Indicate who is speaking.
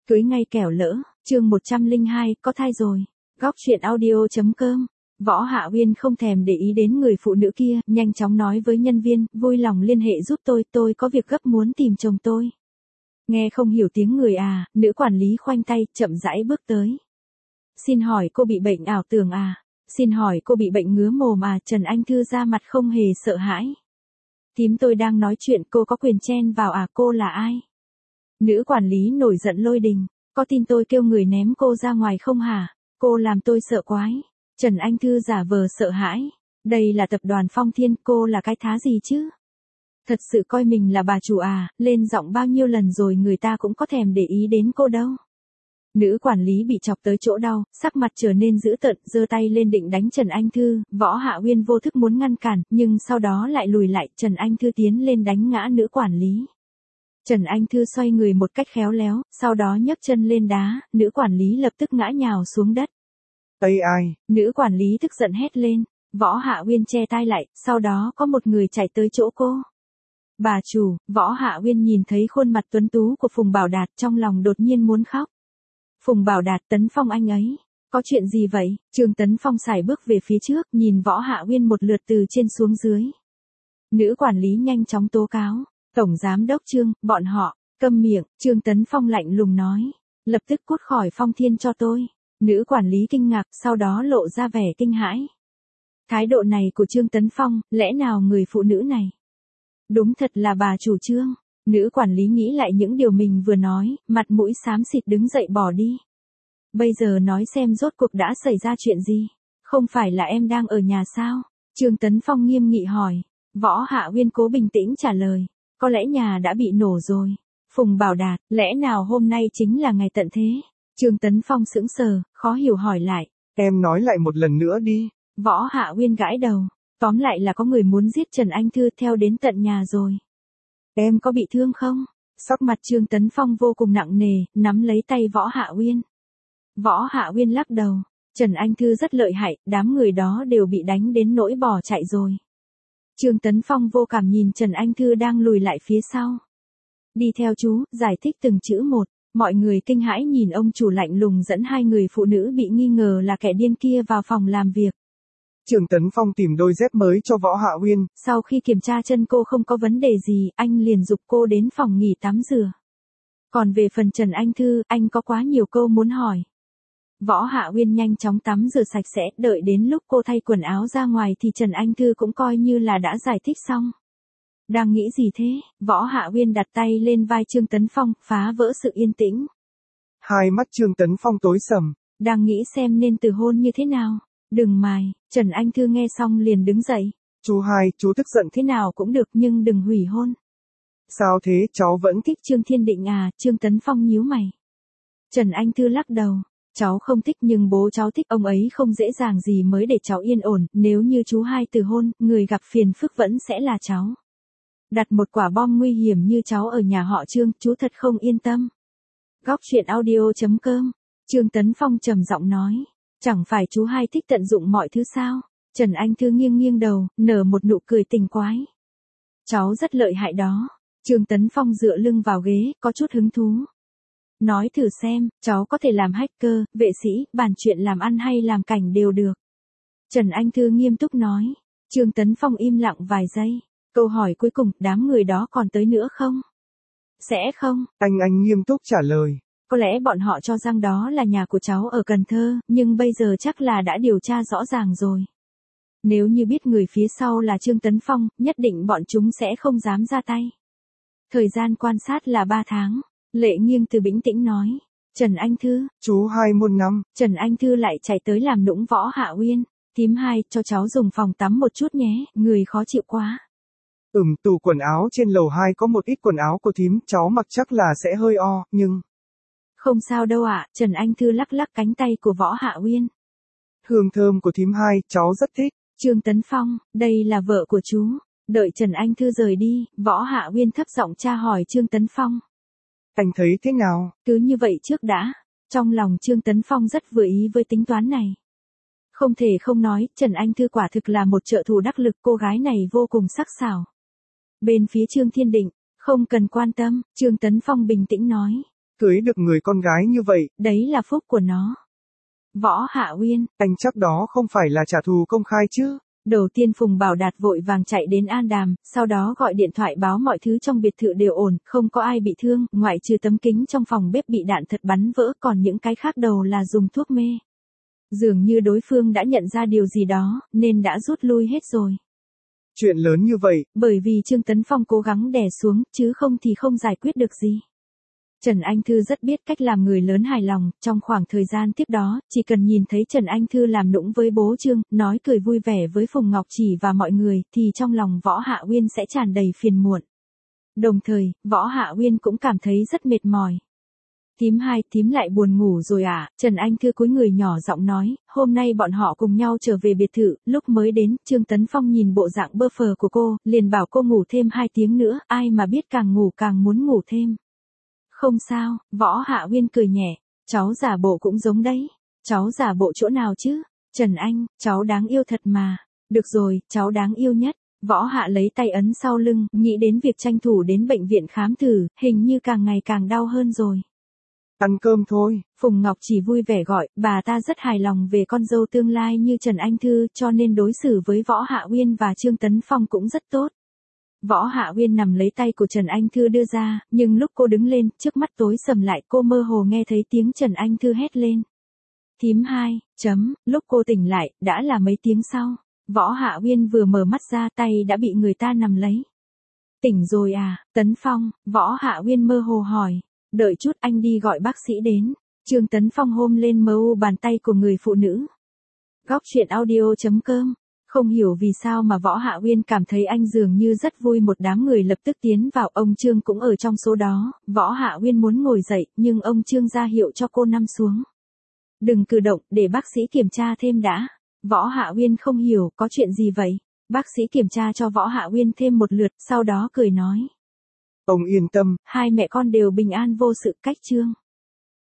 Speaker 1: Cưới ngay kẻo lỡ, chương 102, có thai rồi. Góc truyện audio.com. Võ Hạ Uyên không thèm để ý đến người phụ nữ kia, nhanh chóng nói với nhân viên, vui lòng liên hệ giúp tôi có việc gấp muốn tìm chồng tôi. Nghe không hiểu tiếng người à, nữ quản lý khoanh tay, chậm rãi bước tới. Xin hỏi cô bị bệnh ảo tưởng à? Xin hỏi cô bị bệnh ngứa mồm à? Trần Anh Thư ra mặt không hề sợ hãi. Thím tôi đang nói chuyện, cô có quyền chen vào à? Cô là ai? Nữ quản lý nổi giận lôi đình, có tin tôi kêu người ném cô ra ngoài không hả? Cô làm tôi sợ quái. Trần Anh Thư giả vờ sợ hãi. Đây là tập đoàn Phong Thiên, cô là cái thá gì chứ? Thật sự coi mình là bà chủ à, lên giọng bao nhiêu lần rồi người ta cũng có thèm để ý đến cô đâu. Nữ quản lý bị chọc tới chỗ đau, sắc mặt trở nên dữ tợn, giơ tay lên định đánh Trần Anh Thư, Võ Hạ Uyên vô thức muốn ngăn cản, nhưng sau đó lại lùi lại, Trần Anh Thư tiến lên đánh ngã nữ quản lý. Trần Anh Thư xoay người một cách khéo léo, sau đó nhấc chân lên đá, nữ quản lý lập tức ngã nhào xuống đất.
Speaker 2: Ây ai?
Speaker 1: Nữ quản lý tức giận hét lên, Võ Hạ Uyên che tai lại, sau đó có một người chạy tới chỗ cô. Bà chủ, Võ Hạ Uyên nhìn thấy khuôn mặt tuấn tú của Phùng Bảo Đạt trong lòng đột nhiên muốn khóc. Phùng Bảo Đạt, Tấn Phong anh ấy. Có chuyện gì vậy? Trương Tấn Phong sải bước về phía trước, nhìn Võ Hạ Uyên một lượt từ trên xuống dưới. Nữ quản lý nhanh chóng tố cáo. Tổng giám đốc Trương, bọn họ, câm miệng, Trương Tấn Phong lạnh lùng nói. Lập tức cút khỏi Phong Thiên cho tôi. Nữ quản lý kinh ngạc, sau đó lộ ra vẻ kinh hãi. Thái độ này của Trương Tấn Phong, lẽ nào người phụ nữ này? Đúng thật là bà chủ Trương. Nữ quản lý nghĩ lại những điều mình vừa nói, mặt mũi xám xịt đứng dậy bỏ đi. Bây giờ nói xem rốt cuộc đã xảy ra chuyện gì? Không phải là em đang ở nhà sao? Trương Tấn Phong nghiêm nghị hỏi. Võ Hạ Uyên cố bình tĩnh trả lời. Có lẽ nhà đã bị nổ rồi. Phùng Bảo Đạt, lẽ nào hôm nay chính là ngày tận thế? Trương Tấn Phong sững sờ, khó hiểu hỏi lại.
Speaker 2: Em nói lại một lần nữa đi.
Speaker 1: Võ Hạ Uyên gãi đầu. Tóm lại là có người muốn giết Trần Anh Thư theo đến tận nhà rồi. Em có bị thương không? Sắc mặt Trương Tấn Phong vô cùng nặng nề, nắm lấy tay Võ Hạ Uyên. Võ Hạ Uyên lắc đầu. Trần Anh Thư rất lợi hại, đám người đó đều bị đánh đến nỗi bỏ chạy rồi. Trương Tấn Phong vô cảm nhìn Trần Anh Thư đang lùi lại phía sau. Đi theo chú, giải thích từng chữ một. Mọi người kinh hãi nhìn ông chủ lạnh lùng dẫn hai người phụ nữ bị nghi ngờ là kẻ điên kia vào phòng làm việc.
Speaker 2: Trương Tấn Phong tìm đôi dép mới cho Võ Hạ Uyên.
Speaker 1: Sau khi kiểm tra chân cô không có vấn đề gì, anh liền giục cô đến phòng nghỉ tắm rửa. Còn về phần Trần Anh Thư, anh có quá nhiều câu muốn hỏi. Võ Hạ Uyên nhanh chóng tắm rửa sạch sẽ, đợi đến lúc cô thay quần áo ra ngoài thì Trần Anh Thư cũng coi như là đã giải thích xong. Đang nghĩ gì thế? Võ Hạ Uyên đặt tay lên vai Trương Tấn Phong, phá vỡ sự yên tĩnh.
Speaker 2: Hai mắt Trương Tấn Phong tối sầm.
Speaker 1: Đang nghĩ xem nên từ hôn như thế nào. Đừng mài, Trần Anh Thư nghe xong liền đứng dậy.
Speaker 2: Chú hai, chú tức giận
Speaker 1: thế nào cũng được nhưng đừng hủy hôn.
Speaker 2: Sao thế, cháu vẫn
Speaker 1: thích Trương Thiên Định à? Trương Tấn Phong nhíu mày. Trần Anh Thư lắc đầu. Cháu không thích nhưng bố cháu thích, ông ấy không dễ dàng gì mới để cháu yên ổn, nếu như chú hai từ hôn, người gặp phiền phức vẫn sẽ là cháu. Đặt một quả bom nguy hiểm như cháu ở nhà họ Trương, chú thật không yên tâm. Góc truyện audio.com. Trương Tấn Phong trầm giọng nói. Chẳng phải chú hai thích tận dụng mọi thứ sao? Trần Anh Thư nghiêng nghiêng đầu, nở một nụ cười tình quái. Cháu rất lợi hại đó. Trương Tấn Phong dựa lưng vào ghế, có chút hứng thú. Nói thử xem, cháu có thể làm hacker, vệ sĩ, bàn chuyện làm ăn hay làm cảnh đều được. Trần Anh Thư nghiêm túc nói. Trương Tấn Phong im lặng vài giây. Câu hỏi cuối cùng, đám người đó còn tới nữa không? Sẽ không.
Speaker 2: Anh nghiêm túc trả lời.
Speaker 1: Có lẽ bọn họ cho rằng đó là nhà của cháu ở Cần Thơ, nhưng bây giờ chắc là đã điều tra rõ ràng rồi. Nếu như biết người phía sau là Trương Tấn Phong, nhất định bọn chúng sẽ không dám ra tay. Thời gian quan sát là 3 tháng. Lệ Nghiêng Từ bình tĩnh nói. Trần Anh Thư.
Speaker 2: Chú hai một năm.
Speaker 1: Trần Anh Thư lại chạy tới làm nũng Võ Hạ Uyên. Thím hai, cho cháu dùng phòng tắm một chút nhé, người khó chịu quá.
Speaker 2: Tủ quần áo trên lầu 2 có một ít quần áo của thím, cháu mặc chắc là sẽ hơi o, nhưng...
Speaker 1: Không sao đâu ạ, Trần Anh Thư lắc lắc cánh tay của Võ Hạ Uyên.
Speaker 2: Hương thơm của thím hai, cháu rất thích.
Speaker 1: Trương Tấn Phong, đây là vợ của chú. Đợi Trần Anh Thư rời đi, Võ Hạ Uyên thấp giọng tra hỏi Trương Tấn Phong.
Speaker 2: Anh thấy thế nào?
Speaker 1: Cứ như vậy trước đã. Trong lòng Trương Tấn Phong rất vừa ý với tính toán này. Không thể không nói, Trần Anh Thư quả thực là một trợ thủ đắc lực, cô gái này vô cùng sắc sảo. Bên phía Trương Thiên Định, không cần quan tâm, Trương Tấn Phong bình tĩnh nói.
Speaker 2: Cưới được người con gái như vậy.
Speaker 1: Đấy là phúc của nó. Võ Hạ Uyên.
Speaker 2: Anh chắc đó không phải là trả thù công khai chứ?
Speaker 1: Đầu tiên Phùng Bảo Đạt vội vàng chạy đến An Đàm, sau đó gọi điện thoại báo mọi thứ trong biệt thự đều ổn, không có ai bị thương, ngoại trừ tấm kính trong phòng bếp bị đạn thật bắn vỡ, còn những cái khác đầu là dùng thuốc mê. Dường như đối phương đã nhận ra điều gì đó, nên đã rút lui hết rồi.
Speaker 2: Chuyện lớn như vậy.
Speaker 1: Bởi vì Trương Tấn Phong cố gắng đè xuống, chứ không thì không giải quyết được gì. Trần Anh Thư rất biết cách làm người lớn hài lòng, trong khoảng thời gian tiếp đó, chỉ cần nhìn thấy Trần Anh Thư làm nũng với bố Trương, nói cười vui vẻ với Phùng Ngọc Chỉ và mọi người, thì trong lòng Võ Hạ Uyên sẽ tràn đầy phiền muộn. Đồng thời, Võ Hạ Uyên cũng cảm thấy rất mệt mỏi. Thím hai, thím lại buồn ngủ rồi à? Trần Anh Thư cúi người nhỏ giọng nói, hôm nay bọn họ cùng nhau trở về biệt thự, lúc mới đến, Trương Tấn Phong nhìn bộ dạng bơ phờ của cô, liền bảo cô ngủ thêm 2 tiếng nữa, ai mà biết càng ngủ càng muốn ngủ thêm. Không sao, Võ Hạ Uyên cười nhẹ, cháu giả bộ cũng giống đấy. Cháu giả bộ chỗ nào chứ? Trần Anh, cháu đáng yêu thật mà. Được rồi, cháu đáng yêu nhất. Võ Hạ lấy tay ấn sau lưng, nghĩ đến việc tranh thủ đến bệnh viện khám thử, hình như càng ngày càng đau hơn rồi.
Speaker 2: Ăn cơm thôi.
Speaker 1: Phùng Ngọc Chỉ vui vẻ gọi, bà ta rất hài lòng về con dâu tương lai như Trần Anh Thư, cho nên đối xử với Võ Hạ Uyên và Trương Tấn Phong cũng rất tốt. Võ Hạ Uyên nằm lấy tay của Trần Anh Thư đưa ra, nhưng lúc cô đứng lên, trước mắt tối sầm lại, cô mơ hồ nghe thấy tiếng Trần Anh Thư hét lên. Thím hai, lúc cô tỉnh lại, đã là mấy tiếng sau. Võ Hạ Uyên vừa mở mắt ra, tay đã bị người ta nắm lấy. Tỉnh rồi à, Tấn Phong? Võ Hạ Uyên mơ hồ hỏi. Đợi chút, anh đi gọi bác sĩ đến. Trương Tấn Phong hôn lên mờ u bàn tay của người phụ nữ. Góc truyện audio.com. Không hiểu vì sao mà Võ Hạ Uyên cảm thấy anh dường như rất vui, một đám người lập tức tiến vào, ông Trương cũng ở trong số đó. Võ Hạ Uyên muốn ngồi dậy, nhưng ông Trương ra hiệu cho cô nằm xuống. Đừng cử động, để bác sĩ kiểm tra thêm đã. Võ Hạ Uyên không hiểu, có chuyện gì vậy? Bác sĩ kiểm tra cho Võ Hạ Uyên thêm một lượt, sau đó cười nói.
Speaker 2: Ông yên tâm.
Speaker 1: Hai mẹ con đều bình an vô sự, cách Trương.